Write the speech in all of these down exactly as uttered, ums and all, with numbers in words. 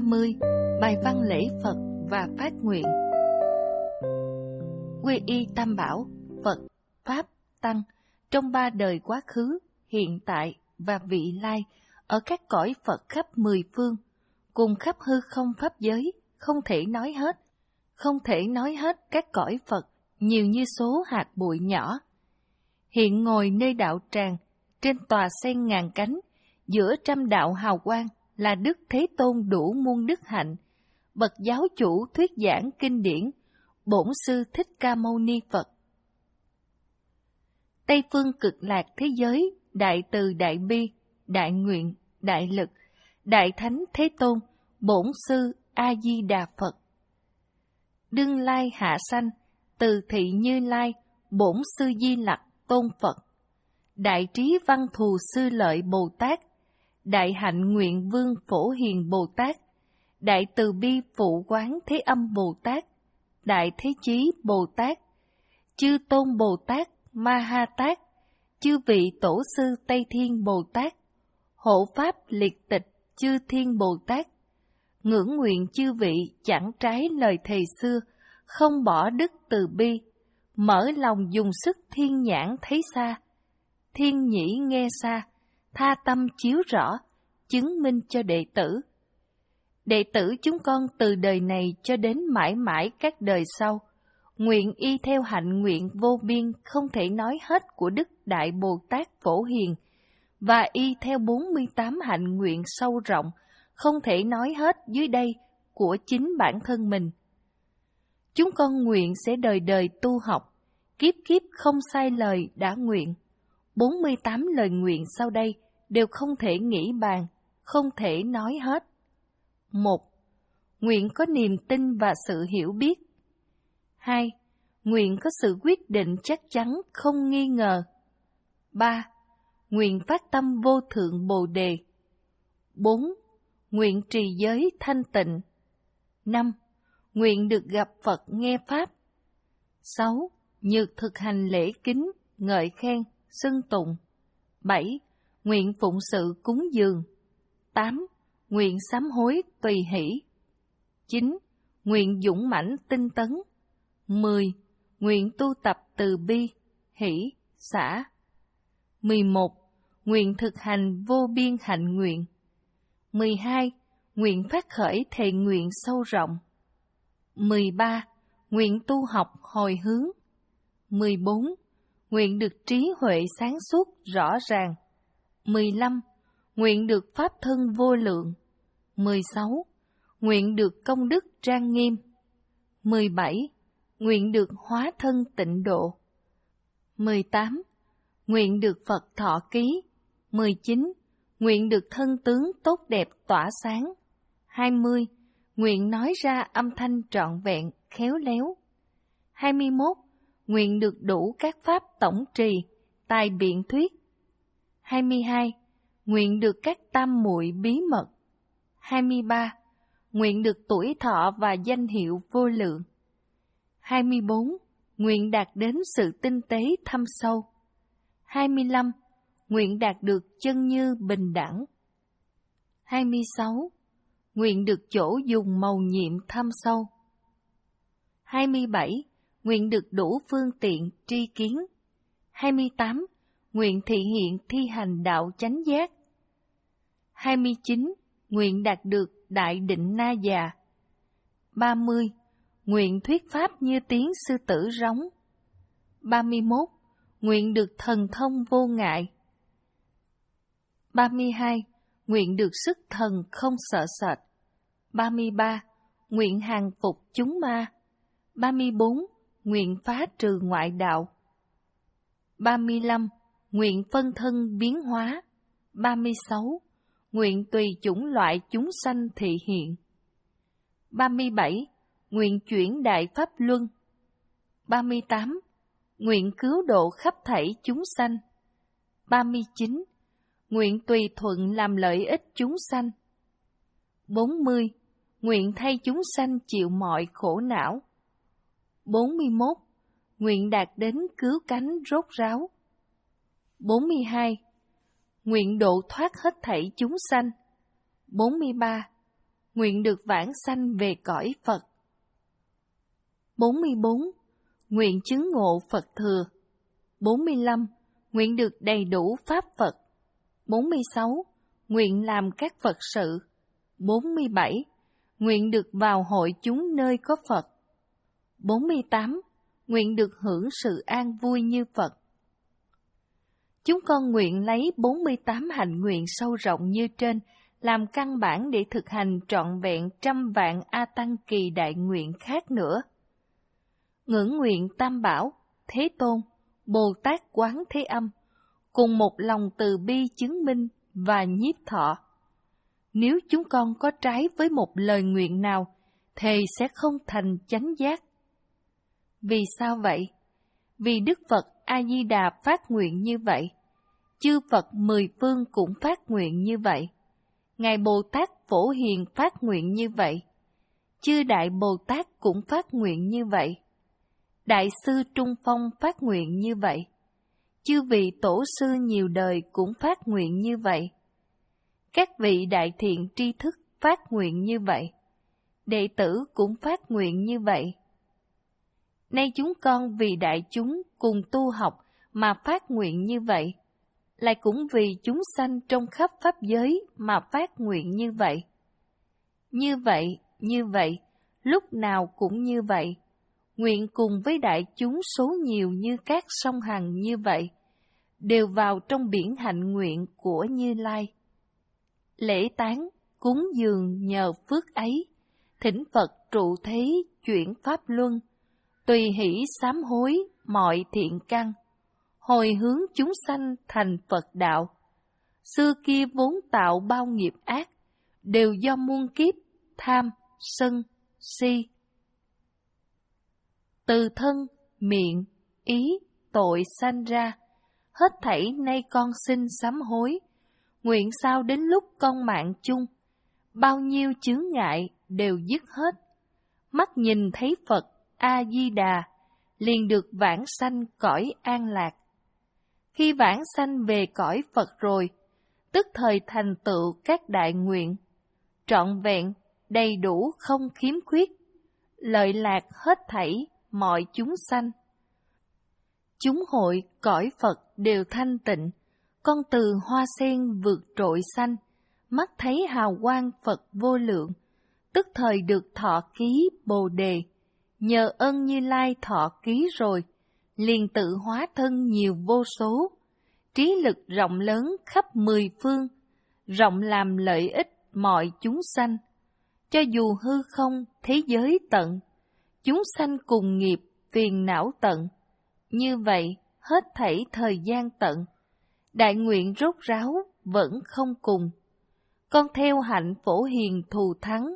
mươi. Bài văn lễ Phật và phát nguyện. Quy y Tam Bảo, Phật, Pháp, Tăng, trong ba đời quá khứ, hiện tại và vị lai, ở các cõi Phật khắp mười phương, cùng khắp hư không pháp giới, không thể nói hết, không thể nói hết các cõi Phật, nhiều như số hạt bụi nhỏ. Hiện ngồi nơi đạo tràng, trên tòa sen ngàn cánh, giữa trăm đạo hào quang, là Đức Thế Tôn đủ muôn đức hạnh, bậc giáo chủ thuyết giảng kinh điển, Bổn Sư Thích Ca Mâu Ni Phật. Tây phương cực lạc thế giới, Đại Từ Đại Bi, Đại Nguyện, Đại Lực, Đại Thánh Thế Tôn, Bổn Sư A Di Đà Phật. Đương lai hạ sanh, Từ thị Như Lai, Bổn Sư Di Lặc Tôn Phật. Đại trí văn thù sư lợi Bồ Tát, Đại hạnh nguyện vương Phổ Hiền Bồ Tát, Đại từ bi phụ quán Thế Âm Bồ Tát, Đại thế chí Bồ Tát, Chư Tôn Bồ Tát Ma Ha Tát, chư vị tổ sư Tây Thiên Bồ Tát, hộ pháp liệt tịch chư Thiên Bồ Tát, ngưỡng nguyện chư vị chẳng trái lời thầy xưa, không bỏ đức từ bi, mở lòng dùng sức thiên nhãn thấy xa, thiên nhĩ nghe xa, tha tâm chiếu rõ, chứng minh cho đệ tử. Đệ tử chúng con từ đời này cho đến mãi mãi các đời sau, nguyện y theo hạnh nguyện vô biên không thể nói hết của Đức Đại Bồ Tát Phổ Hiền, và y theo bốn mươi tám hạnh nguyện sâu rộng, không thể nói hết dưới đây của chính bản thân mình. Chúng con nguyện sẽ đời đời tu học, kiếp kiếp không sai lời đã nguyện. bốn mươi tám lời nguyện sau đây đều không thể nghĩ bàn, không thể nói hết. một. Nguyện có niềm tin và sự hiểu biết. hai. Nguyện có sự quyết định chắc chắn không nghi ngờ. ba. Nguyện phát tâm vô thượng Bồ Đề. bốn. Nguyện trì giới thanh tịnh. năm. Nguyện được gặp Phật nghe Pháp. sáu. Nhược thực hành lễ kính, ngợi khen, xưng tụng. bảy. Nguyện phụng sự cúng dường. tám. Nguyện sám hối tùy hỷ. chín. Nguyện dũng mãnh tinh tấn. mười. Nguyện tu tập từ bi, hỷ, xả. mười một. Nguyện thực hành vô biên hạnh nguyện. mười hai. Nguyện phát khởi thệ nguyện sâu rộng. mười ba. Nguyện tu học hồi hướng. mười bốn. Nguyện được trí huệ sáng suốt rõ ràng. mười lăm. Nguyện được pháp thân vô lượng. mười sáu. Nguyện được công đức trang nghiêm. mười bảy. Nguyện được hóa thân tịnh độ. mười tám. Nguyện được Phật thọ ký. mười chín. Nguyện được thân tướng tốt đẹp tỏa sáng. hai mươi. Nguyện nói ra âm thanh trọn vẹn, khéo léo. hai mươi mốt. Nguyện được đủ các pháp tổng trì, tài biện thuyết. hai mươi hai. Nguyện được các tam muội bí mật. hai mươi ba. Nguyện được tuổi thọ và danh hiệu vô lượng. hai mươi bốn. Nguyện đạt đến sự tinh tế thâm sâu. hai mươi lăm. Nguyện đạt được chân như bình đẳng. hai mươi sáu. Nguyện được chỗ dùng mầu nhiệm thâm sâu. hai mươi bảy. Nguyện được đủ phương tiện tri kiến. hai mươi tám. Nguyện thị hiện thi hành đạo chánh giác. hai mươi chín. Nguyện đạt được đại định na già. ba mươi. Nguyện thuyết pháp như tiếng sư tử rống. ba mươi mốt. Nguyện được thần thông vô ngại. ba mươi hai. Nguyện được sức thần không sợ sệt. ba mươi ba. Nguyện hàng phục chúng ma. ba mươi bốn. Nguyện phá trừ ngoại đạo. ba mươi lăm. Nguyện phân thân biến hóa. ba mươi sáu. Nguyện tùy chủng loại chúng sanh thị hiện. ba mươi bảy. Nguyện chuyển đại pháp luân. ba mươi tám. Nguyện cứu độ khắp thảy chúng sanh. ba mươi chín. Nguyện tùy thuận làm lợi ích chúng sanh. bốn mươi. Nguyện thay chúng sanh chịu mọi khổ não. bốn mươi mốt. Nguyện đạt đến cứu cánh rốt ráo. bốn mươi hai. Nguyện độ thoát hết thảy chúng sanh. bốn mươi ba. nguyện được vãng sanh về cõi Phật. bốn mươi bốn. Nguyện chứng ngộ Phật thừa. bốn mươi lăm. Nguyện được đầy đủ Pháp Phật. bốn mươi sáu. Nguyện làm các Phật sự. bốn mươi bảy. Nguyện được vào hội chúng nơi có Phật. bốn mươi tám. Nguyện được hưởng sự an vui như Phật. Chúng con nguyện lấy bốn mươi tám hạnh nguyện sâu rộng như trên làm căn bản để thực hành trọn vẹn trăm vạn A Tăng kỳ đại nguyện khác nữa. Ngưỡng nguyện Tam Bảo, Thế Tôn, Bồ Tát Quán Thế Âm, cùng một lòng từ bi chứng minh và nhiếp thọ. Nếu chúng con có trái với một lời nguyện nào, thề sẽ không thành chánh giác. Vì sao vậy? Vì Đức Phật A-di-đà phát nguyện như vậy. Chư Phật mười phương cũng phát nguyện như vậy. Ngài Bồ Tát Phổ Hiền phát nguyện như vậy. Chư Đại Bồ Tát cũng phát nguyện như vậy. Đại sư Trung Phong phát nguyện như vậy. Chư vị tổ sư nhiều đời cũng phát nguyện như vậy. Các vị đại thiện tri thức phát nguyện như vậy. Đệ tử cũng phát nguyện như vậy. Nay chúng con vì đại chúng cùng tu học mà phát nguyện như vậy, lại cũng vì chúng sanh trong khắp pháp giới mà phát nguyện như vậy. Như vậy, như vậy, lúc nào cũng như vậy, nguyện cùng với đại chúng số nhiều như các sông Hằng như vậy, đều vào trong biển hạnh nguyện của Như Lai. Lễ tán, cúng dường nhờ phước ấy, thỉnh Phật trụ thế chuyển pháp luân, tùy hỷ sám hối mọi thiện căn, hồi hướng chúng sanh thành Phật đạo. Xưa kia vốn tạo bao nghiệp ác, đều do muôn kiếp tham, sân, si. Từ thân, miệng, ý, tội sanh ra, hết thảy nay con xin sám hối, nguyện sao đến lúc con mạng chung, bao nhiêu chướng ngại đều dứt hết. Mắt nhìn thấy Phật A-di-đà, liền được vãng sanh cõi an lạc. Khi vãng sanh về cõi Phật rồi, tức thời thành tựu các đại nguyện, trọn vẹn, đầy đủ không khiếm khuyết, lợi lạc hết thảy mọi chúng sanh. Chúng hội cõi Phật đều thanh tịnh, con từ hoa sen vượt trội xanh, mắt thấy hào quang Phật vô lượng, tức thời được thọ ký Bồ Đề, nhờ ân Như Lai thọ ký rồi, liền tự hóa thân nhiều vô số, trí lực rộng lớn khắp mười phương, rộng làm lợi ích mọi chúng sanh. Cho dù hư không thế giới tận, chúng sanh cùng nghiệp phiền não tận, như vậy hết thảy thời gian tận, đại nguyện rốt ráo vẫn không cùng. Con theo hạnh Phổ Hiền thù thắng,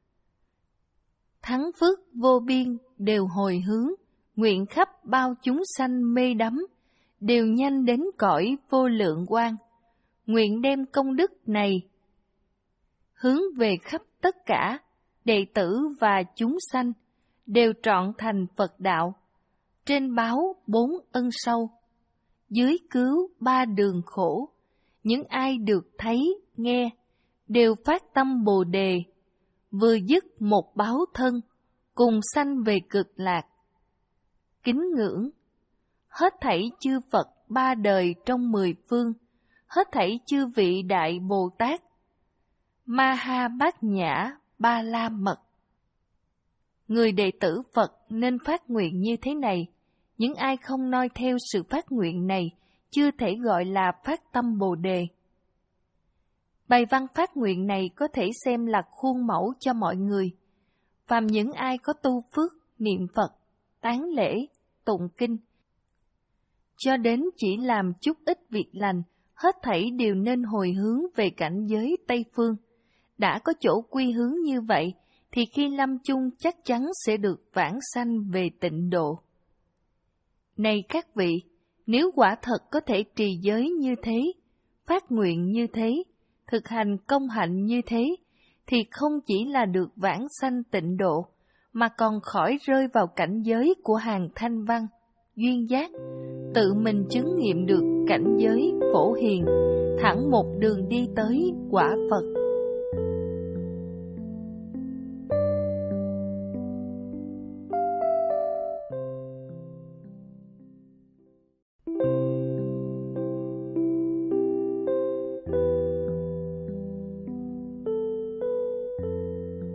thắng phước vô biên đều hồi hướng, nguyện khắp bao chúng sanh mê đắm, đều nhanh đến cõi vô lượng quang. Nguyện đem công đức này hướng về khắp tất cả đệ tử và chúng sanh, đều trọn thành Phật đạo. Trên báo bốn ân sâu, dưới cứu ba đường khổ, những ai được thấy, nghe, đều phát tâm Bồ Đề, vừa dứt một báo thân, cùng sanh về cực lạc. Kính ngưỡng, hết thảy chư Phật ba đời trong mười phương, hết thảy chư vị Đại Bồ Tát, Ma Ha Bát Nhã Ba La Mật. Người đệ tử Phật nên phát nguyện như thế này, những ai không noi theo sự phát nguyện này, chưa thể gọi là phát tâm Bồ Đề. Bài văn phát nguyện này có thể xem là khuôn mẫu cho mọi người. Phàm những ai có tu phước, niệm Phật, tán lễ, tụng kinh, cho đến chỉ làm chút ít việc lành, hết thảy đều nên hồi hướng về cảnh giới Tây Phương. Đã có chỗ quy hướng như vậy, thì khi lâm chung chắc chắn sẽ được vãng sanh về tịnh độ. Này các vị, nếu quả thật có thể trì giới như thế, phát nguyện như thế, thực hành công hạnh như thế, thì không chỉ là được vãng sanh tịnh độ, mà còn khỏi rơi vào cảnh giới của hàng thanh văn, duyên giác, tự mình chứng nghiệm được cảnh giới Phổ Hiền, thẳng một đường đi tới quả Phật.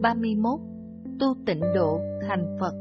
ba mươi mốt. Tu tịnh độ thành Phật.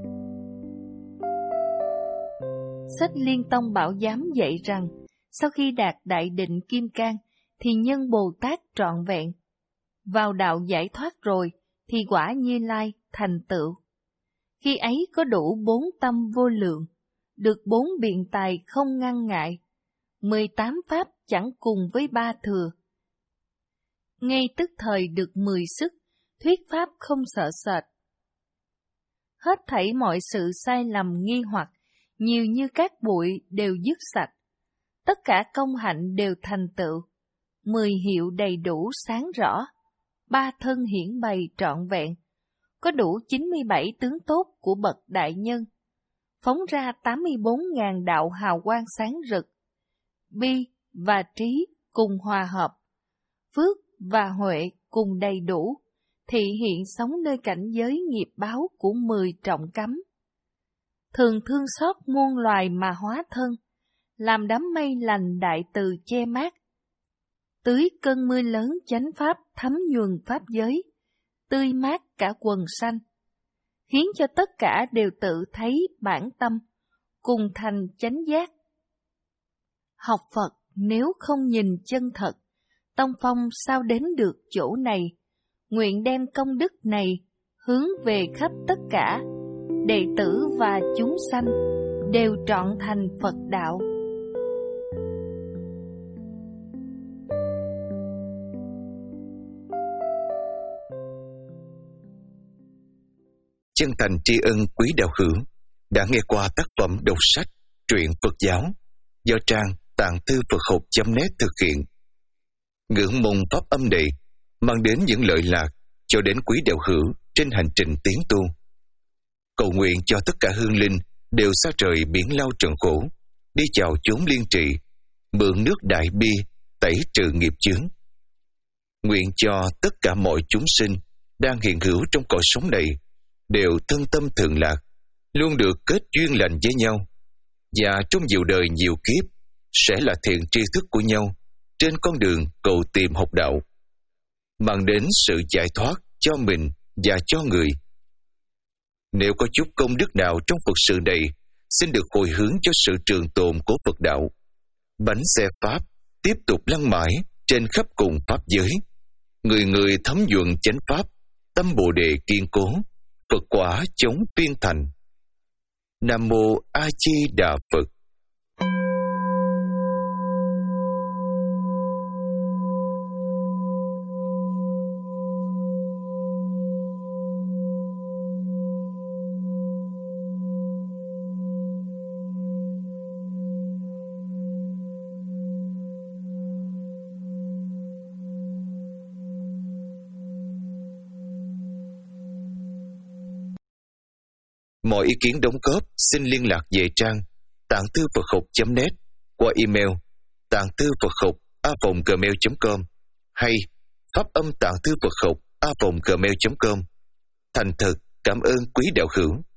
Sách Liên Tông Bảo Giám dạy rằng, sau khi đạt đại định kim cang, thì nhân Bồ Tát trọn vẹn. Vào đạo giải thoát rồi, thì quả Như Lai thành tựu. Khi ấy có đủ bốn tâm vô lượng, được bốn biện tài không ngăn ngại, mười tám pháp chẳng cùng với ba thừa. Ngay tức thời được mười sức, thuyết pháp không sợ sệt. Hết thảy mọi sự sai lầm nghi hoặc, nhiều như cát bụi đều dứt sạch. Tất cả công hạnh đều thành tựu. Mười hiệu đầy đủ sáng rõ. Ba thân hiển bày trọn vẹn. Có đủ chín mươi bảy tướng tốt của bậc đại nhân. Phóng ra tám mươi bốn ngàn đạo hào quang sáng rực. Bi và trí cùng hòa hợp. Phước và huệ cùng đầy đủ. Thị hiện sống nơi cảnh giới nghiệp báo của mười trọng cấm. Thường thương xót muôn loài mà hóa thân, làm đám mây lành đại từ che mát. Tưới cơn mưa lớn chánh pháp thấm nhuần pháp giới, tươi mát cả quần sanh, khiến cho tất cả đều tự thấy bản tâm, cùng thành chánh giác. Học Phật nếu không nhìn chân thật, tông phong sao đến được chỗ này, nguyện đem công đức này hướng về khắp tất cả, đệ tử và chúng sanh đều trọn thành Phật đạo. Chân thành tri ân quý đạo hữu đã nghe qua tác phẩm đọc sách truyện Phật giáo do trang tạng thư Phật học chấm net thực hiện. Ngưỡng mong pháp âm này mang đến những lợi lạc cho đến quý đạo hữu trên hành trình tiến tu. Cầu nguyện cho tất cả hương linh đều xa trời biển lao trần khổ, đi chào chốn liên trị, mượn nước đại bi tẩy trừ nghiệp chướng. Nguyện cho tất cả mọi chúng sinh đang hiện hữu trong cõi sống này đều thân tâm thường lạc, luôn được kết duyên lành với nhau, và trong nhiều đời nhiều kiếp sẽ là thiện tri thức của nhau trên con đường cầu tìm học đạo, mang đến sự giải thoát cho mình và cho người. Nếu có chút công đức nào trong Phật sự này, xin được hồi hướng cho sự trường tồn của Phật đạo. Bánh xe Pháp tiếp tục lăn mãi trên khắp cùng Pháp giới. Người người thấm nhuần chánh Pháp, tâm Bồ Đề kiên cố, Phật quả chống phiên thành. Nam Mô A Di Đà Phật. Mọi ý kiến đóng góp xin liên lạc về trang tạng thư Phật học chấm net qua email tạng thư Phật học a vòng gmail chấm com hay pháp âm tạng thư Phật học a vòng gmail chấm com. Thành thật cảm ơn quý đạo hữu.